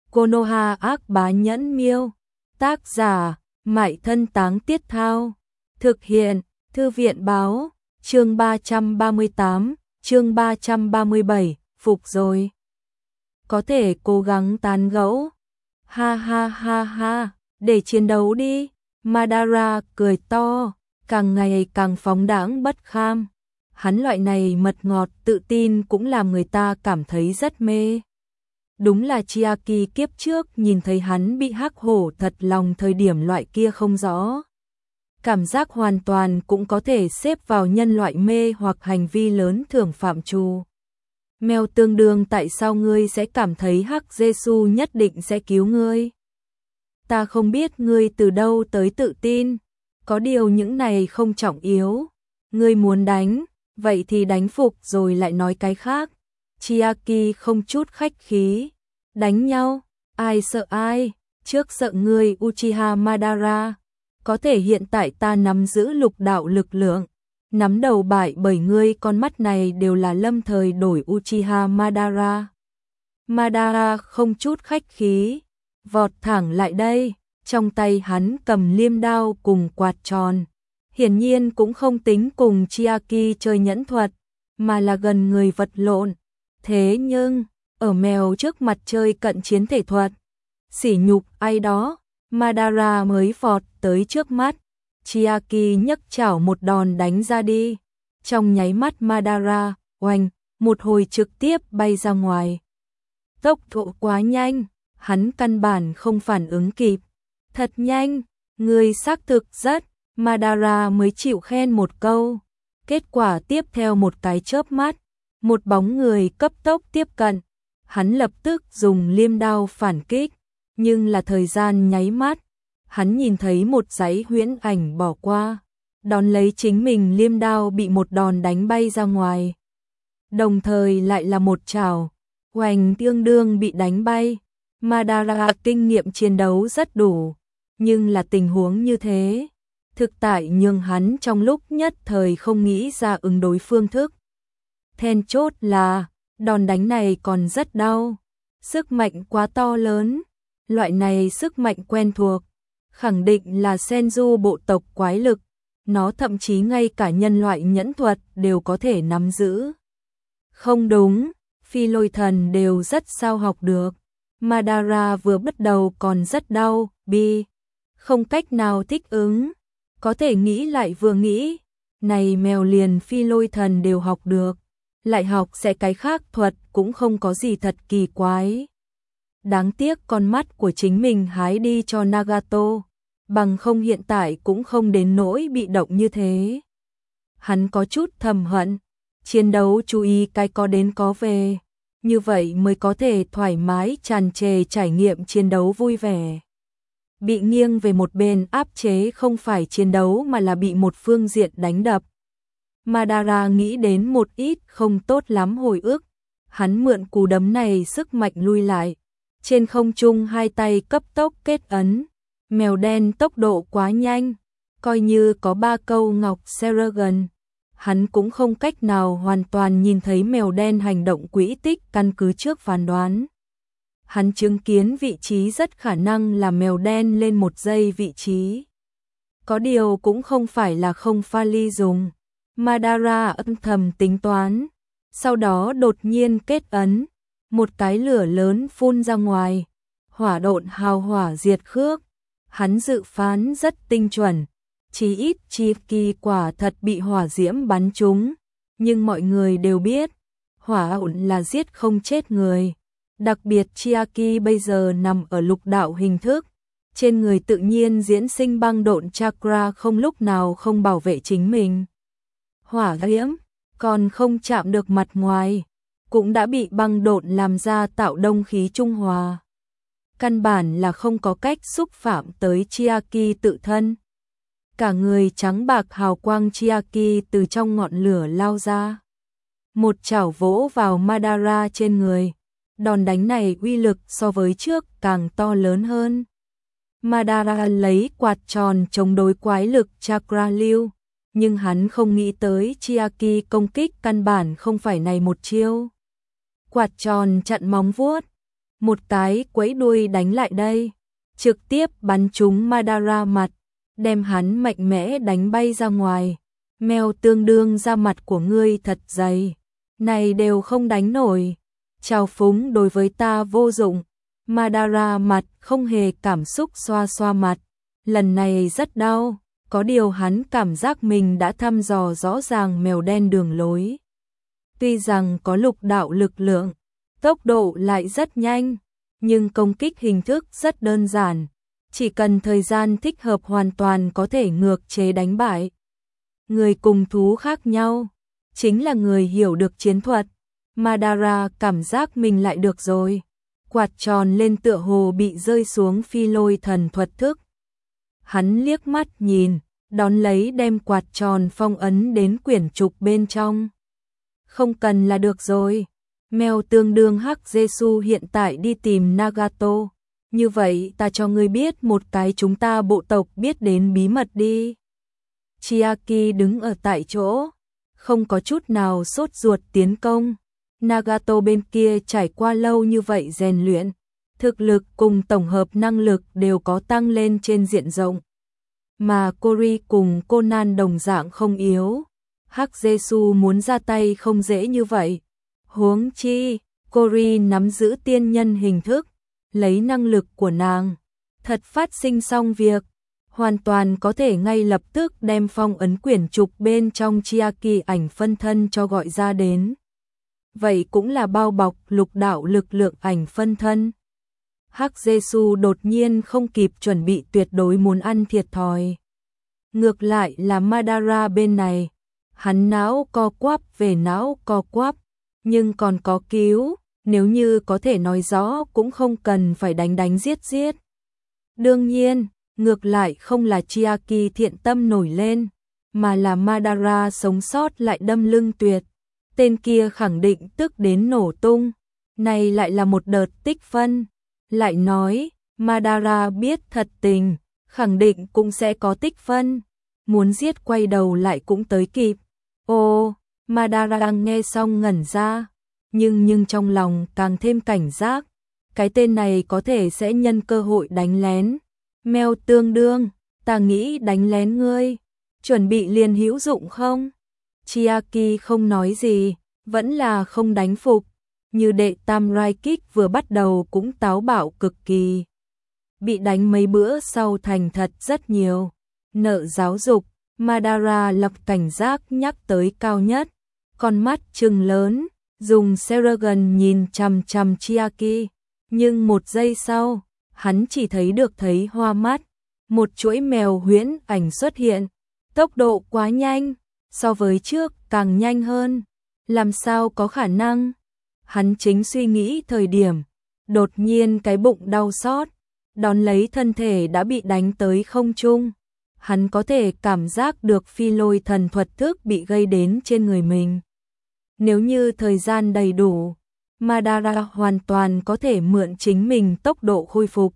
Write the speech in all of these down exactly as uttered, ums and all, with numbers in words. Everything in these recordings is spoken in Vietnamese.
Konoha ác bá nhẫn miêu. Tác giả, Mại Thân Táng Tiết Thao. Thực hiện, Thư viện báo, chương ba trăm ba mươi tám, chương ba trăm ba mươi bảy, phục rồi. Có thể cố gắng tán gẫu. Ha ha ha ha, để chiến đấu đi. Madara cười to, càng ngày càng phóng đãng bất kham. Hắn loại này mật ngọt tự tin cũng làm người ta cảm thấy rất mê. Đúng là Chiaki kiếp trước nhìn thấy hắn bị hắc hổ thật lòng thời điểm loại kia không rõ. Cảm giác hoàn toàn cũng có thể xếp vào nhân loại mê hoặc hành vi lớn thưởng phạm trù. Mèo tương đương tại sao ngươi sẽ cảm thấy hắc Giê-xu nhất định sẽ cứu ngươi? Ta không biết ngươi từ đâu tới tự tin, có điều những này không trọng yếu. Ngươi muốn đánh, vậy thì đánh phục rồi lại nói cái khác. Chiaki không chút khách khí. Đánh nhau, ai sợ ai, trước sợ ngươi Uchiha Madara. Có thể hiện tại ta nắm giữ lục đạo lực lượng, nắm đầu bại bởi ngươi con mắt này đều là lâm thời đổi Uchiha Madara. Madara không chút khách khí, vọt thẳng lại đây, trong tay hắn cầm liêm đao cùng quạt tròn. Hiển nhiên cũng không tính cùng Chiaki chơi nhẫn thuật, mà là gần người vật lộn. Thế nhưng, ở mèo trước mặt chơi cận chiến thể thuật, sỉ nhục ai đó, Madara mới vọt tới trước mắt. Chiaki nhấc chảo một đòn đánh ra đi. Trong nháy mắt Madara, oanh, một hồi trực tiếp bay ra ngoài. Tốc độ quá nhanh, hắn căn bản không phản ứng kịp. Thật nhanh, người xác thực rất, Madara mới chịu khen một câu. Kết quả tiếp theo một cái chớp mắt, một bóng người cấp tốc tiếp cận. Hắn lập tức dùng liêm đao phản kích, nhưng là thời gian nháy mắt, hắn nhìn thấy một dãy huyễn ảnh bỏ qua, đón lấy chính mình liêm đao bị một đòn đánh bay ra ngoài. Đồng thời lại là một chảo, oanh tương đương bị đánh bay. Madara kinh nghiệm chiến đấu rất đủ, nhưng là tình huống như thế, thực tại nhường hắn trong lúc nhất thời không nghĩ ra ứng đối phương thức. Then chốt là, đòn đánh này còn rất đau, sức mạnh quá to lớn, loại này sức mạnh quen thuộc, khẳng định là Senju bộ tộc quái lực, nó thậm chí ngay cả nhân loại nhẫn thuật đều có thể nắm giữ. Không đúng, phi lôi thần đều rất sao học được, Madara vừa bắt đầu còn rất đau, bi, không cách nào thích ứng, có thể nghĩ lại vừa nghĩ, này mèo liền phi lôi thần đều học được. Lại học sẽ cái khác thuật cũng không có gì thật kỳ quái. Đáng tiếc con mắt của chính mình hái đi cho Nagato, bằng không hiện tại cũng không đến nỗi bị động như thế. Hắn có chút thầm hận, chiến đấu chú ý cái có đến có về, như vậy mới có thể thoải mái tràn trề trải nghiệm chiến đấu vui vẻ. Bị nghiêng về một bên áp chế không phải chiến đấu mà là bị một phương diện đánh đập. Madara nghĩ đến một ít không tốt lắm hồi ức, hắn mượn cú đấm này sức mạnh lui lại, trên không trung hai tay cấp tốc kết ấn, mèo đen tốc độ quá nhanh, coi như có ba câu ngọc Seragon, hắn cũng không cách nào hoàn toàn nhìn thấy mèo đen hành động quỹ tích căn cứ trước phán đoán. Hắn chứng kiến vị trí rất khả năng là mèo đen lên một giây vị trí. Có điều cũng không phải là không pha ly dùng. Madara âm thầm tính toán, sau đó đột nhiên kết ấn, một cái lửa lớn phun ra ngoài, hỏa độn hào hỏa diệt khước. Hắn dự phán rất tinh chuẩn, chí ít chi kỳ quả thật bị hỏa diễm bắn trúng, nhưng mọi người đều biết, hỏa ổn là giết không chết người. Đặc biệt Chiaki bây giờ nằm ở lục đạo hình thức, trên người tự nhiên diễn sinh băng độn chakra không lúc nào không bảo vệ chính mình. Hỏa diễm còn không chạm được mặt ngoài, cũng đã bị băng độn làm ra tạo đông khí trung hòa. Căn bản là không có cách xúc phạm tới Chiaki tự thân. Cả người trắng bạc hào quang Chiaki từ trong ngọn lửa lao ra. Một chảo vỗ vào Madara trên người. Đòn đánh này uy lực so với trước càng to lớn hơn. Madara lấy quạt tròn chống đối quái lực chakra lưu. Nhưng hắn không nghĩ tới Chiaki công kích căn bản không phải này một chiêu. Quạt tròn chặn móng vuốt, một cái quẫy đuôi đánh lại đây, trực tiếp bắn trúng Madara mặt, đem hắn mạnh mẽ đánh bay ra ngoài. Mèo tương đương da mặt của ngươi thật dày, này đều không đánh nổi, trào phúng đối với ta vô dụng. Madara mặt không hề cảm xúc xoa xoa mặt, lần này rất đau, có điều hắn cảm giác mình đã thăm dò rõ ràng mèo đen đường lối. Tuy rằng có lục đạo lực lượng, tốc độ lại rất nhanh, nhưng công kích hình thức rất đơn giản, chỉ cần thời gian thích hợp hoàn toàn có thể ngược chế đánh bại. Người cùng thú khác nhau, chính là người hiểu được chiến thuật. Madara cảm giác mình lại được rồi, quạt tròn lên tựa hồ bị rơi xuống phi lôi thần thuật thức. Hắn liếc mắt nhìn, đón lấy đem quạt tròn phong ấn đến quyển trục bên trong. Không cần là được rồi. Mèo tương đương Hắc Giêsu hiện tại đi tìm Nagato. Như vậy ta cho ngươi biết một cái chúng ta bộ tộc biết đến bí mật đi. Chiaki đứng ở tại chỗ, không có chút nào sốt ruột tiến công. Nagato bên kia trải qua lâu như vậy rèn luyện, thực lực cùng tổng hợp năng lực đều có tăng lên trên diện rộng. Mà Cory cùng Conan đồng dạng không yếu. Hắc Giêsu muốn ra tay không dễ như vậy. Huống chi, Cory nắm giữ tiên nhân hình thức, lấy năng lực của nàng, thật phát sinh xong việc, hoàn toàn có thể ngay lập tức đem phong ấn quyển trục bên trong Chiaki ảnh phân thân cho gọi ra đến. Vậy cũng là bao bọc lục đạo lực lượng ảnh phân thân. Hắc Giêsu đột nhiên không kịp chuẩn bị, tuyệt đối muốn ăn thiệt thòi. Ngược lại là Madara bên này, hắn não co quắp về não co quắp, nhưng còn có cứu, nếu như có thể nói rõ cũng không cần phải đánh đánh giết giết. Đương nhiên, ngược lại không là Chiaki thiện tâm nổi lên, mà là Madara sống sót lại đâm lưng tuyệt. Tên kia khẳng định tức đến nổ tung, này lại là một đợt tích phân. Lại nói, Madara biết thật tình, khẳng định cũng sẽ có tích phân, muốn giết quay đầu lại cũng tới kịp. Ô, Madara nghe xong ngẩn ra, nhưng nhưng trong lòng càng thêm cảnh giác, cái tên này có thể sẽ nhân cơ hội đánh lén. Mèo tương đương, ta nghĩ đánh lén ngươi, chuẩn bị liền hữu dụng không? Chiaki không nói gì, vẫn là không đánh phục, như đệ tam rai kích vừa bắt đầu cũng táo bạo cực kỳ. Bị đánh mấy bữa sau thành thật rất nhiều. Nợ giáo dục, Madara lập cảnh giác nhắc tới cao nhất, con mắt trừng lớn, dùng Seragon nhìn chằm chằm Chiaki, nhưng một giây sau, hắn chỉ thấy được thấy hoa mắt, một chuỗi mèo huyễn ảnh xuất hiện, tốc độ quá nhanh, so với trước càng nhanh hơn, làm sao có khả năng? Hắn chính suy nghĩ thời điểm, đột nhiên cái bụng đau xót, đón lấy thân thể đã bị đánh tới không trung. Hắn có thể cảm giác được phi lôi thần thuật thức bị gây đến trên người mình. Nếu như thời gian đầy đủ, Madara hoàn toàn có thể mượn chính mình tốc độ khôi phục,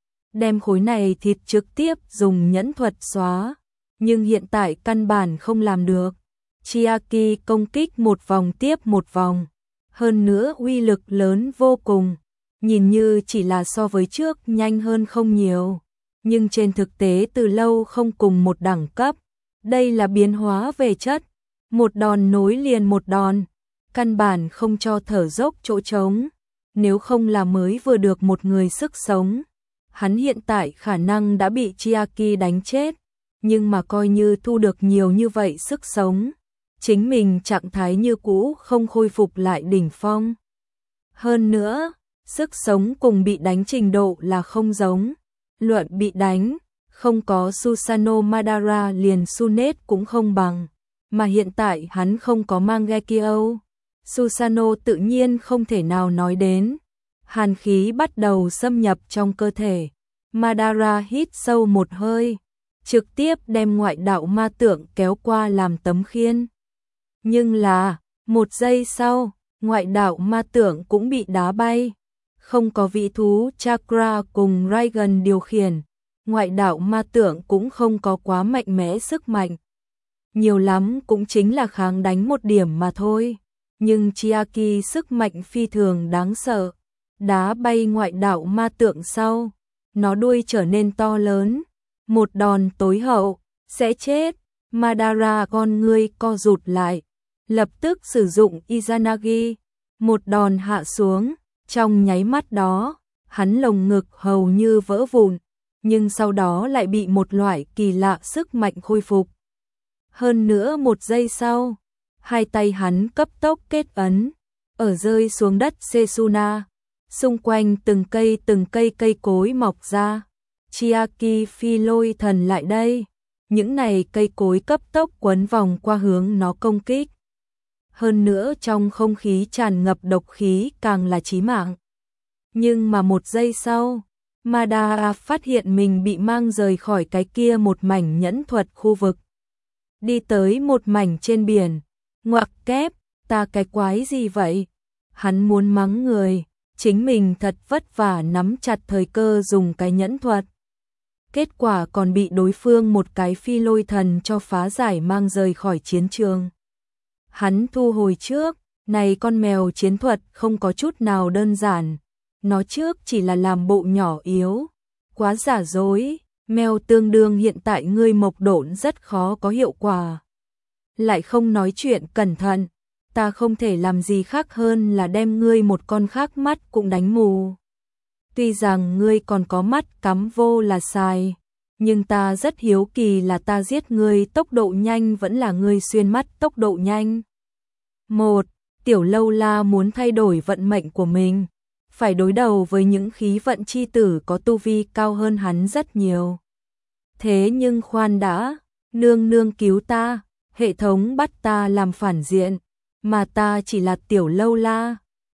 đem khối này thịt trực tiếp dùng nhẫn thuật xóa, nhưng hiện tại căn bản không làm được. Chiaki công kích một vòng tiếp một vòng, hơn nữa uy lực lớn vô cùng, nhìn như chỉ là so với trước nhanh hơn không nhiều, nhưng trên thực tế từ lâu không cùng một đẳng cấp. Đây là biến hóa về chất, một đòn nối liền một đòn, căn bản không cho thở dốc chỗ trống, nếu không là mới vừa được một người sức sống. Hắn hiện tại khả năng đã bị Chiaki đánh chết, nhưng mà coi như thu được nhiều như vậy sức sống, chính mình trạng thái như cũ không khôi phục lại đỉnh phong. Hơn nữa, sức sống cùng bị đánh trình độ là không giống. Luận bị đánh, không có Susanoo Madara liền Tsunade cũng không bằng, mà hiện tại hắn không có Mangekyo, Susanoo tự nhiên không thể nào nói đến. Hàn khí bắt đầu xâm nhập trong cơ thể, Madara hít sâu một hơi, trực tiếp đem ngoại đạo ma tượng kéo qua làm tấm khiên. Nhưng là, một giây sau, ngoại đạo ma tượng cũng bị đá bay. Không có vị thú Chakra cùng Raigan điều khiển, ngoại đạo ma tượng cũng không có quá mạnh mẽ sức mạnh. Nhiều lắm cũng chính là kháng đánh một điểm mà thôi. Nhưng Chiaki sức mạnh phi thường đáng sợ. đá bay ngoại đạo ma tượng sau, nó đuôi trở nên to lớn, một đòn tối hậu, sẽ chết. Madara con ngươi co rụt lại, lập tức sử dụng Izanagi, một đòn hạ xuống, trong nháy mắt đó, hắn lồng ngực hầu như vỡ vụn, nhưng sau đó lại bị một loại kỳ lạ sức mạnh khôi phục. Hơn nữa một giây sau, hai tay hắn cấp tốc kết ấn, ở rơi xuống đất Setsuna, xung quanh từng cây từng cây cây cối mọc ra. Chiaki phi lôi thần lại đây, những này cây cối cấp tốc quấn vòng qua hướng nó công kích. Hơn nữa trong không khí tràn ngập độc khí càng là chí mạng. Nhưng mà một giây sau, Madara phát hiện mình bị mang rời khỏi cái kia một mảnh nhẫn thuật khu vực. Đi tới một mảnh trên biển, ngoặc kép, ta cái quái gì vậy? Hắn muốn mắng người, chính mình thật vất vả nắm chặt thời cơ dùng cái nhẫn thuật. Kết quả còn bị đối phương một cái phi lôi thần cho phá giải mang rời khỏi chiến trường. Hắn thu hồi trước, này con mèo chiến thuật không có chút nào đơn giản. Nó trước chỉ là làm bộ nhỏ yếu, quá giả dối, mèo tương đương hiện tại ngươi mộc độn rất khó có hiệu quả. Lại không nói chuyện cẩn thận, ta không thể làm gì khác hơn là đem ngươi một con khác mắt cũng đánh mù. Tuy rằng ngươi còn có mắt cắm vô là sai, nhưng ta rất hiếu kỳ là ta giết ngươi tốc độ nhanh vẫn là ngươi xuyên mắt tốc độ nhanh. Một, Tiểu Lâu La muốn thay đổi vận mệnh của mình, phải đối đầu với những khí vận chi tử có tu vi cao hơn hắn rất nhiều. Thế nhưng khoan đã, nương nương cứu ta, hệ thống bắt ta làm phản diện, mà ta chỉ là Tiểu Lâu La,